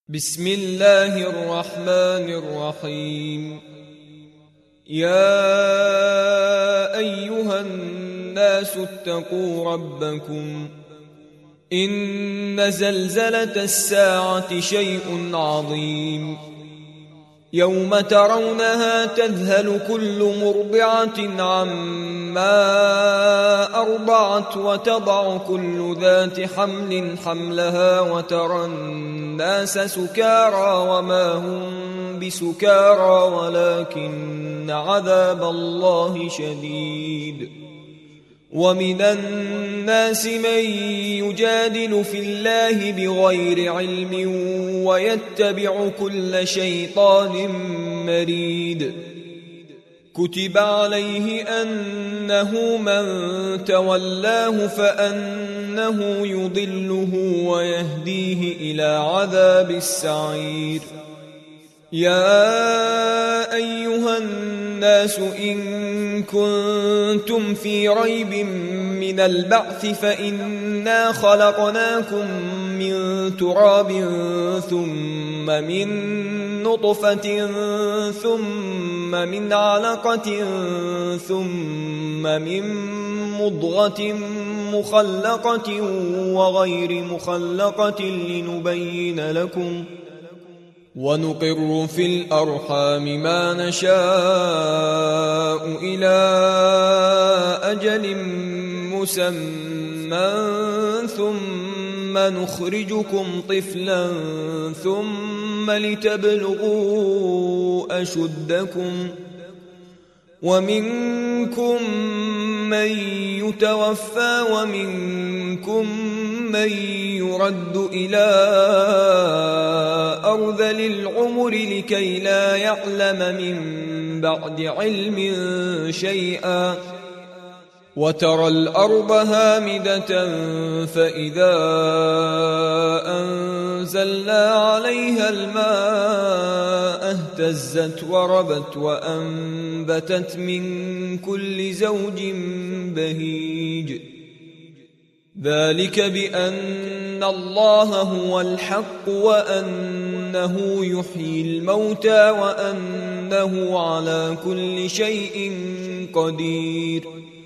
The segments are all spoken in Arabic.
بسم الله الرحمن الرحيم. يا أيها الناس اتقوا ربكم إن زلزلة الساعة شيء عظيم يوم ترونها تذهل كل مرضعة عما أرضعت وتضع كل ذات حمل حملها وترى الناس سكارى وما هم بسكارى ولكن عذاب الله شديد. ومن الناس من يجادل في الله بغير علم ويتبع كل شيطان مريد. كتب عليه أنه من تولاه فأنه يضله ويهديه إلى عذاب السعير. يا أيها الناس إن كنتم في ريب من البعث فإنا خلقناكم من تراب ثم من نطفة ثم من علقة ثم من مضغة مخلقة وغير مخلقة لنبين لكم ونقر في الأرحام ما نشاء إلى أجل مسمى ثم نخرجكم طفلا ثم لتبلغوا أشدكم ومنكم من يتوفى ومنكم من يرد إلى أرذل العمر لكي لا يعلم من بعد علم شيئا. وترى الأرض هامدة فإذا أنزلنا عليها الماء اهتزت وربت وأنبتت من كل زوج بهيج. ذلك بأن الله هو الحق وأنه يحيي الموتى وأنه على كل شيء قدير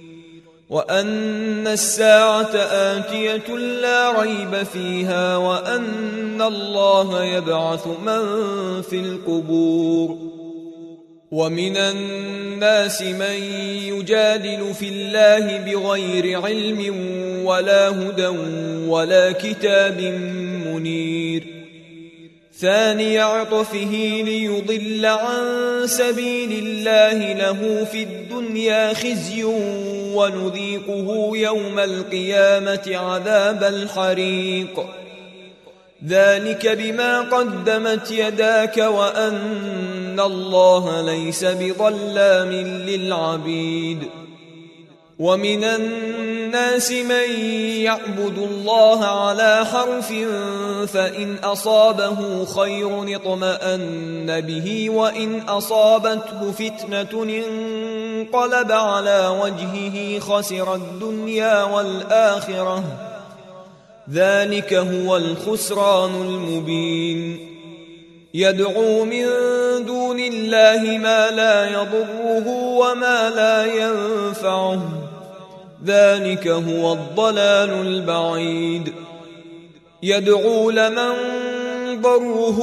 وأن الساعة آتية لا ريب فيها وأن الله يبعث من في القبور. ومن الناس من يجادل في الله بغير علم ولا هدى ولا كتاب منير. ثاني عطفه ليضل عن سبيل الله له في الدنيا خزي ونذيقه يوم القيامة عذاب الحريق. ذلك بما قدمت يداك وأن الله ليس بظلام للعبيد. ومن الناس من يعبد الله على حرف فإن أصابه خير اطمأن به وإن أصابته فتنة انقلب على وجهه خسر الدنيا والآخرة. ذلك هو الخسران المبين. يدعو من دون الله ما لا يضره وما لا ينفعه. ذلك هو الضلال البعيد. يدعو لمن ضره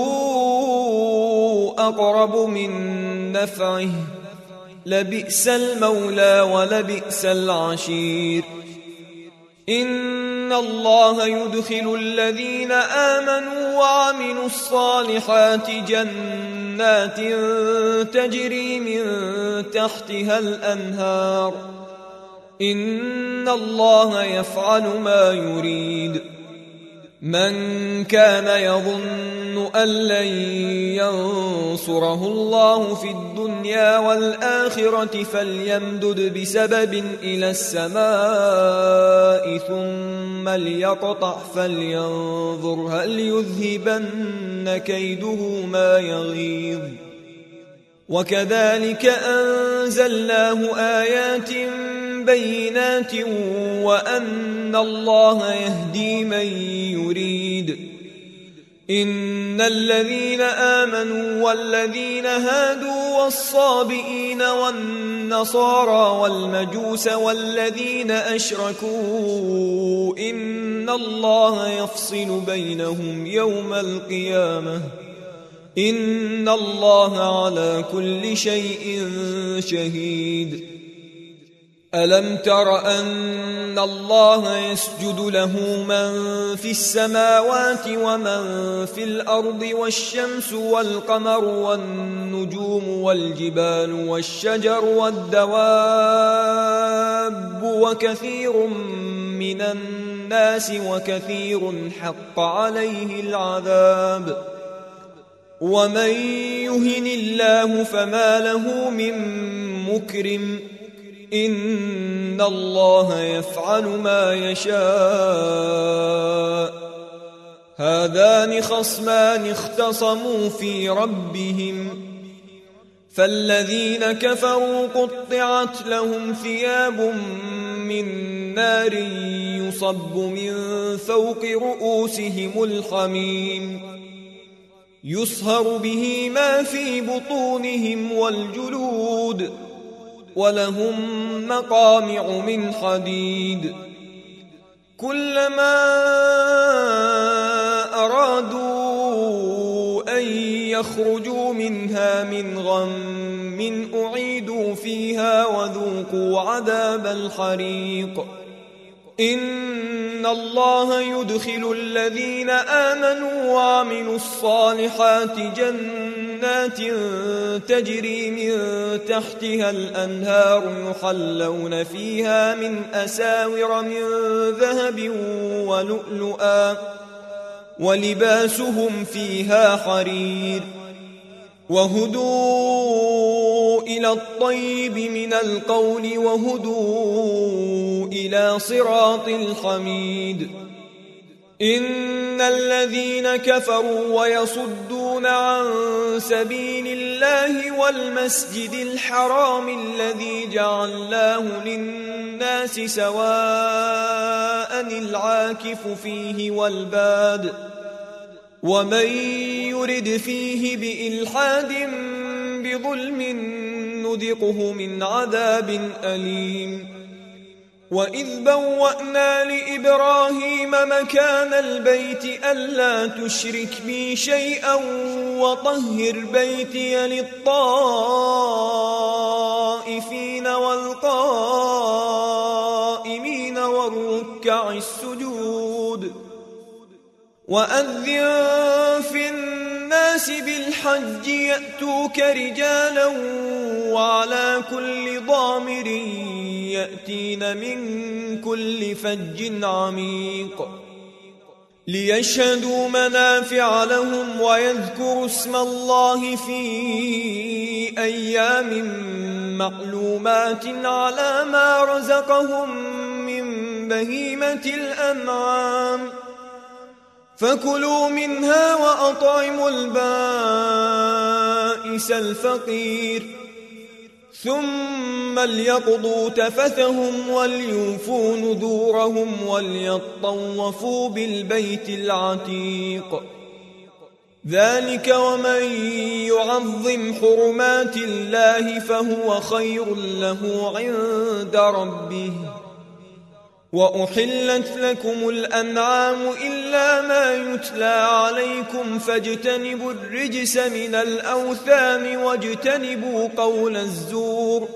أقرب من نفعه. لبئس المولى ولبئس العشير. إن الله يدخل الذين آمنوا وعملوا الصالحات جنات تجري من تحتها الأنهار. إن الله يفعل ما يريد. من كان يظن أن لن ينصره الله في الدنيا والآخرة فليمدد بسبب إلى السماء ثم ليقطع فلينظر هل يذهبن كيده ما يغيظ. وكذلك أنزلناه آيات بينات وأن الله يهدي من يريد إن الذين آمنوا والذين هادوا والصابئين والنصارى والمجوس والذين أشركوا إن الله يفصل بينهم يوم القيامة إن الله على كل شيء شهيد. ألم تر أن الله يسجد له من في السماوات ومن في الأرض والشمس والقمر والنجوم والجبال والشجر والدواب وكثير من الناس وكثير حق عليه العذاب ومن يهن الله فما له من مكرم إن الله يفعل ما يشاء. هذان خصمان اختصموا في ربهم فالذين كفروا قطعت لهم ثياب من نار يصب من فوق رؤوسهم الحميم يصهر به ما في بطونهم والجلود ولهم مقامع من حديد كلما أرادوا أن يخرجوا منها من غم أعيدوا فيها وذوقوا عذاب الحريق. إن الله يدخل الذين آمنوا وعملوا الصالحات جنات تجري من تحتها الأنهار يحلون فيها من أساور من ذهب ولؤلؤا ولباسهم فيها حرير وهدوا إلى الطيب من القول وهدوا إلى صراط الحميد. إن الذين كفروا ويصدون عن سبيل الله والمسجد الحرام الذي جعلناه للناس سواء العاكف فيه والباد ومن يرد فيه بإلحاد بظلم نذقه من عذاب أليم. وإذ بوأنا لإبراهيم مكان البيت ألا تشرك بي شيئا وطهر بيتي للطائفين والقائمين والركع السجود وأذن في الناس بالحج يأتوك رجالا وعلى كل ضامر يأتين من كل فج عميق ليشهدوا منافع لهم ويذكروا اسم الله في أيام معلومات على ما رزقهم من بهيمة الأنعام فكلوا منها وأطعموا البائس الفقير ثم ليقضوا تفثهم وليوفوا نذورهم وليطوفوا بالبيت العتيق. ذلك ومن يعظم حرمات الله فهو خير له عند ربه. وأحلت لكم الأنعام إلا ما يتلى عليكم فاجتنبوا الرجس من الأوثان واجتنبوا قول الزور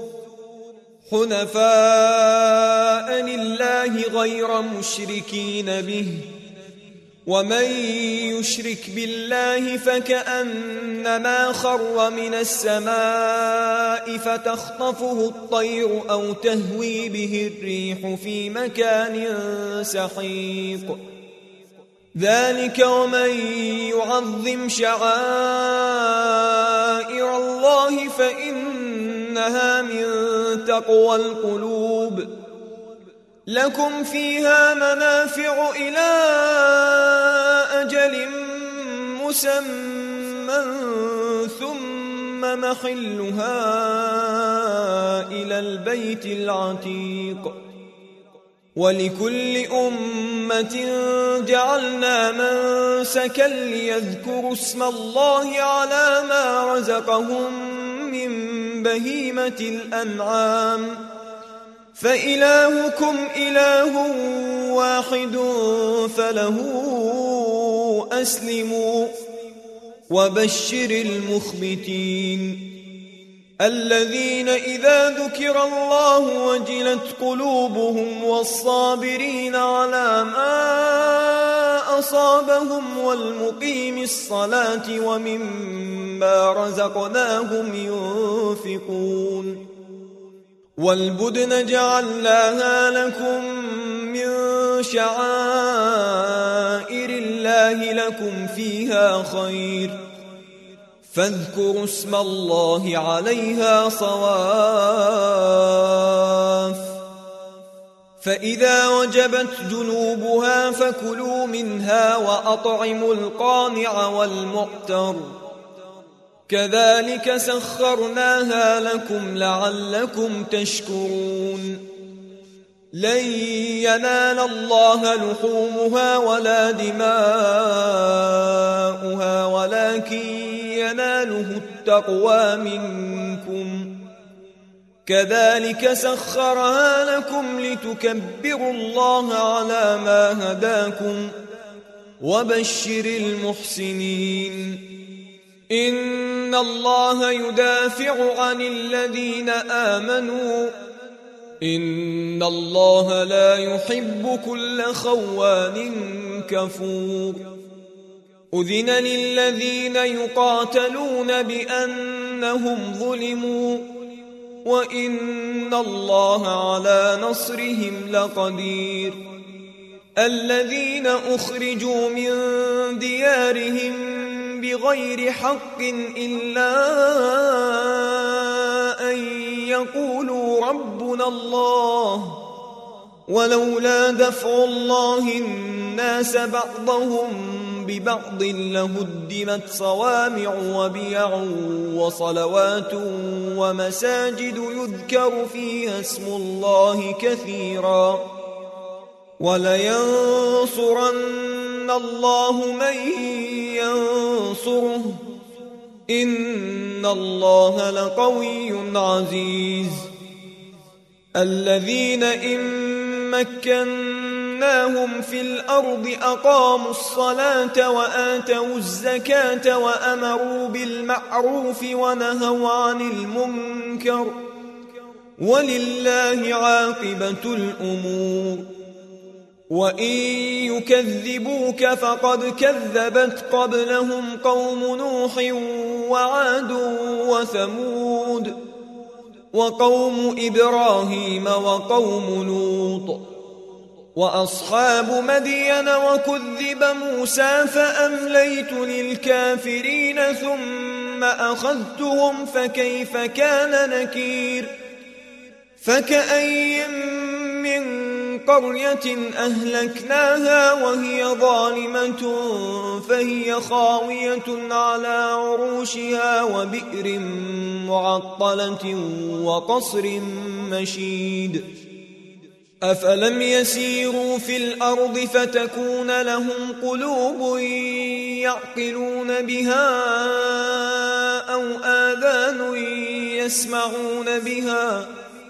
حنفاء لله غير مشركين به ومن يشرك بالله فكأنما خر من السماء فتخطفه الطير أو تهوي به الريح في مكان سحيق. ذلك ومن يعظم شعائر الله فإنها من تقوى القلوب. لكم فيها منافع إلى أجل مسمى ثم محلها إلى البيت العتيق. ولكل أمة جعلنا منسكا ليذكروا اسم الله على ما رزقهم من بهيمة الأنعام فإلهكم إله واحد فله أسلموا وبشر المخبتين الذين إذا ذكر الله وجلت قلوبهم والصابرين على ما أصابهم والمقيم الصلاة ومما رزقناهم ينفقون والبدن جعلناها لكم من شعائر الله لكم فيها خير فاذكروا اسم الله عليها صواف فإذا وجبت جنوبها فكلوا منها وأطعموا القانع والمعتر كذلك سخرناها لكم لعلكم تشكرون لن ينال الله لحومها ولا دماؤها ولكن يناله التقوى منكم كذلك سخرها لكم لتكبروا الله على ما هداكم وبشر المحسنين إن الله يدافع عن الذين آمنوا إن الله لا يحب كل خوان كفور أذن للذين يقاتلون بأنهم ظلموا وإن الله على نصرهم لقدير الذين أخرجوا من ديارهم بغير حق إلا أن يقولوا ربنا الله ولولا دفع الله الناس بعضهم ببعض لهدمت صوامع وبيع وصلوات ومساجد يذكر فيها اسم الله كثيرا ولينصرن الله من ينصره إن الله لقوي عزيز الذين إن مكناهم في الأرض أقاموا الصلاة وآتوا الزكاة وأمروا بالمعروف ونهوا عن المنكر ولله عاقبة الأمور وإن يكذبوك فقد كذبت قبلهم قوم نوح وعاد وثمود وقوم إبراهيم وقوم لوط وأصحاب مدين وكذب موسى فأمليت للكافرين ثم أخذتهم فكيف كان نكير فكأي من قرية أهلكناها وهي ظالمة فهي خاوية على عروشها وبئر معطلة وقصر مشيد أفلم يسيروا في الأرض فتكون لهم قلوب يعقلون بها أو آذان يسمعون بها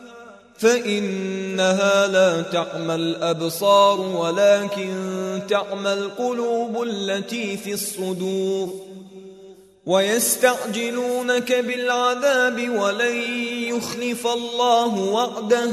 فإنها لا تعمى الأبصار ولكن تعمى القلوب التي في الصدور ويستعجلونك بالعذاب ولن يخلف الله وعده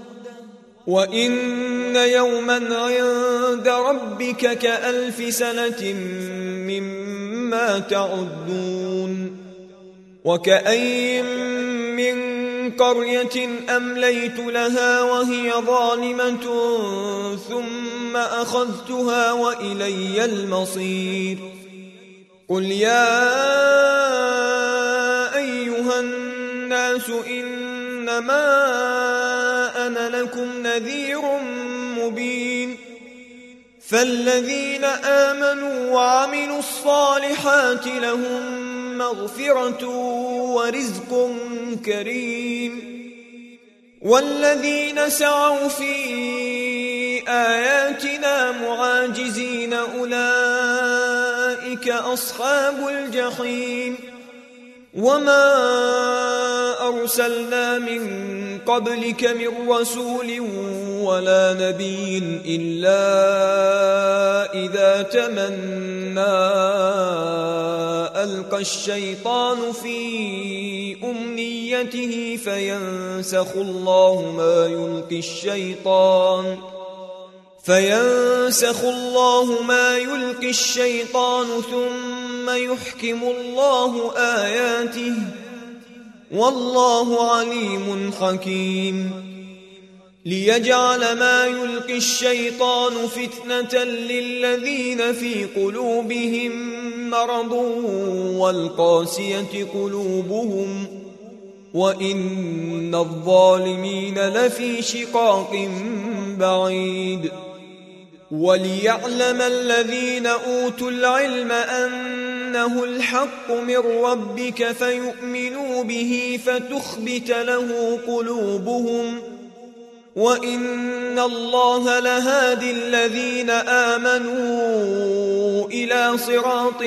وإن يوما عند ربك كألف سنة مما تعدون وكأي من قرية أمليت لها وهي ظالمة ثم أخذتها وإلي المصير قل يا أيها الناس إنما أنا لكم نذير مبين فالذين آمنوا وعملوا الصالحات لهم مغفرة ورزق كريم والذين سعوا في بآياتنا معاجزين أولئك أصحاب الجحيم وما أرسلنا من قبلك من رسول ولا نبي إلا إذا تمنى ألقى الشيطان في أمنيته فينسخ الله ما يلقي الشيطان ثم يحكم الله آياته والله عليم حكيم ليجعل ما يلقي الشيطان فتنة للذين في قلوبهم مرض والقاسية قلوبهم وإن الظالمين لفي شقاق بعيد وليعلم الذين أوتوا العلم أنه الحق من ربك فيؤمنوا به فتخبت له قلوبهم وإن الله لهادي الذين آمنوا إلى صراط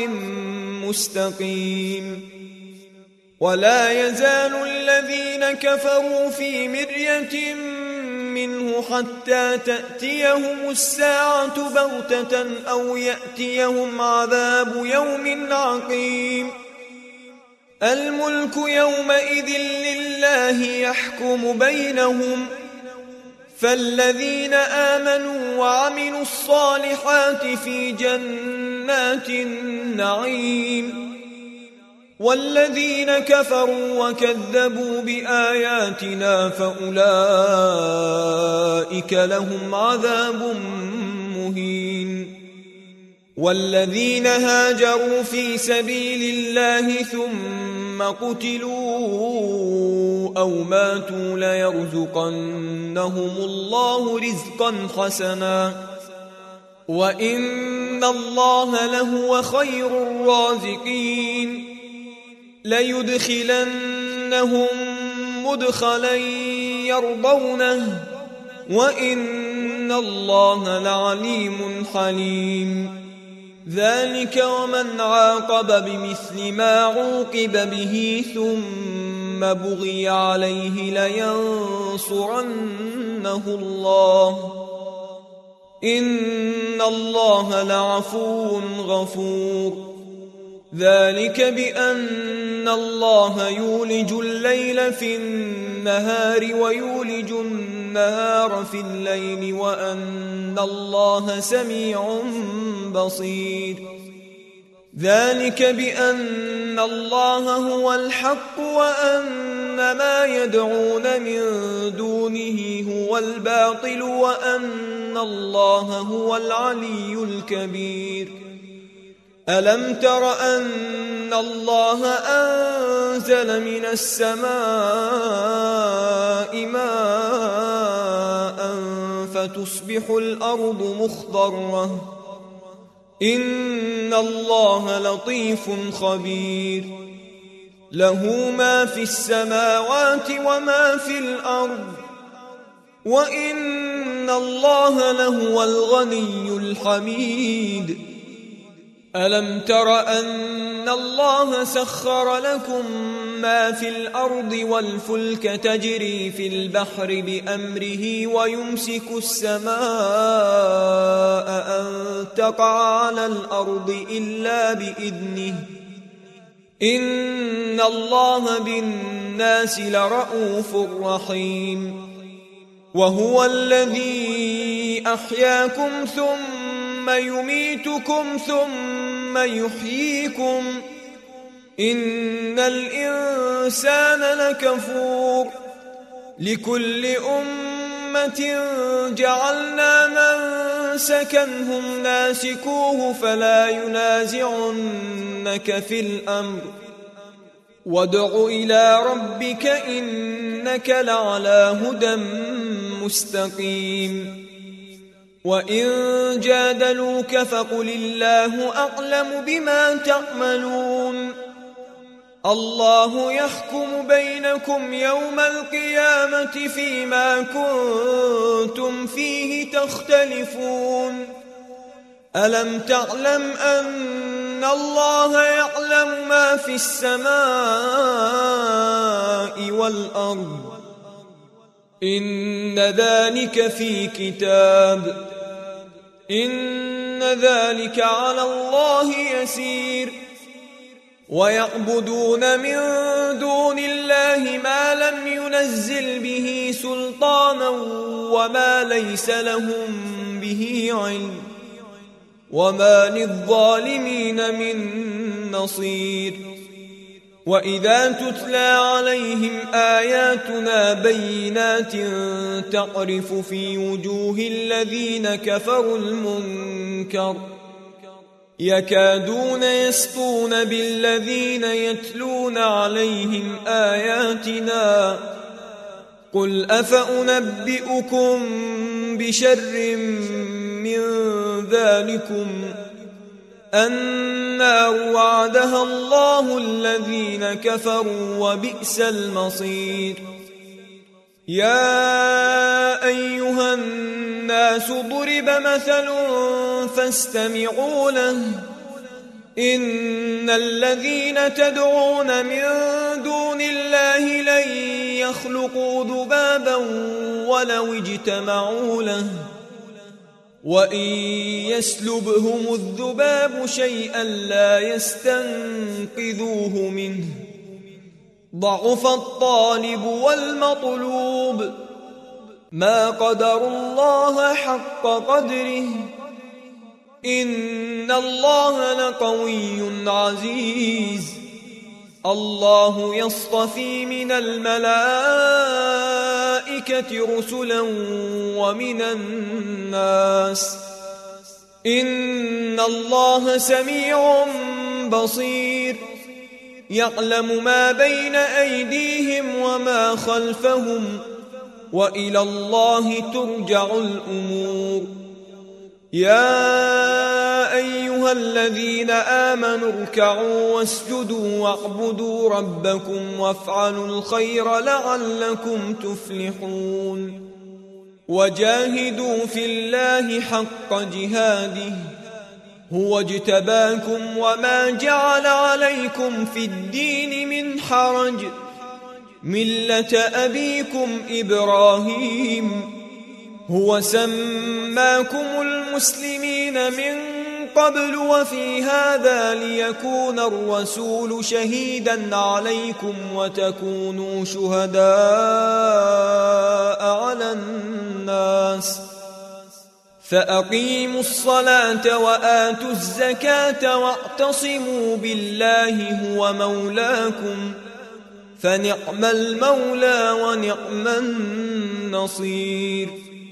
مستقيم ولا يزال الذين كفروا في مرية منه حتى تأتيهم الساعة بغتة أو يأتيهم عذاب يوم عقيم الملك يومئذ لله يحكم بينهم فالذين آمنوا وعملوا الصالحات في جنات النعيم والذين كفروا وكذبوا بآياتنا فأولئك لهم عذاب مهين والذين هاجروا في سبيل الله ثم قتلوا أو ماتوا ليرزقنهم الله رزقا حسنا وإن الله لهو خير الرازقين ليدخلنهم مدخلا يرضونه وإن الله لعليم حليم ذلك ومن عاقب بمثل ما عوقب به ثم بغي عليه لينصرنه الله إن الله لعفو غفور ذلك بأن الله يولج الليل في النهار ويولج النهار في الليل وأن الله سميع بصير ذلك بأن الله هو الحق وأن ما يدعون من دونه هو الباطل وأن الله هو العلي الكبير ألم تر أن الله أنزل من السماء ماء فتصبح الأرض مخضرة إن الله لطيف خبير له ما في السماوات وما في الأرض وإن الله لهو الغني الحميد ألم تر أن الله سخر لكم ما في الأرض والفلك تجري في البحر بأمره ويمسك السماء أن تقع على الأرض إلا بإذنه إن الله بالناس لرءوف رحيم وهو الذي أحياكم ثم يميتكم ثم يحييكم إن الإنسان لكفور لكل أمة جعلنا منسكا هم ناسكوه فلا ينازعنك في الأمر وادع إلى ربك إنك لعلى هدى مستقيم وإن جادلوك فقل الله أعلم بما تعملون الله يحكم بينكم يوم القيامة فيما كنتم فيه تختلفون ألم تعلم أن الله يعلم ما في السماء والأرض إن ذلك في كتاب إن ذلك على الله يسير ويعبدون من دون الله ما لم ينزل به سلطانا وما ليس لهم به علم وما للظالمين من نصير وإذا تتلى عليهم آياتنا بينات تعرف في وجوه الذين كفروا المنكر يكادون يسطون بالذين يتلون عليهم آياتنا قل أفأنبئكم بشر من ذلكم النار وعدها الله الذين كفروا وبئس المصير يا أيها الناس ضرب مثل فاستمعوا له إن الذين تدعون من دون الله لن يخلقوا ذبابا ولو اجتمعوا له وإن يسلبهم الذباب شيئا لا يستنقذوه منه ضعف الطالب والمطلوب ما قدروا الله حق قدره إن الله لقوي عزيز الله يصطفي من الملائكة رسلا ومن الناس إن الله سميع بصير يعلم ما بين أيديهم وما خلفهم وإلى الله ترجع الأمور يا أيها الذين آمنوا اركعوا واسجدوا واعبدوا ربكم وافعلوا الخير لعلكم تفلحون وجاهدوا في الله حق جهاده هو اجتباكم وما جعل عليكم في الدين من حرج ملة أبيكم إبراهيم هو سماكم المسلمين من قبل وفي هذا ليكون الرسول شهيدا عليكم وتكونوا شهداء على الناس فأقيموا الصلاة وآتوا الزكاة واعتصموا بالله هو مولاكم فنعم المولى ونعم النصير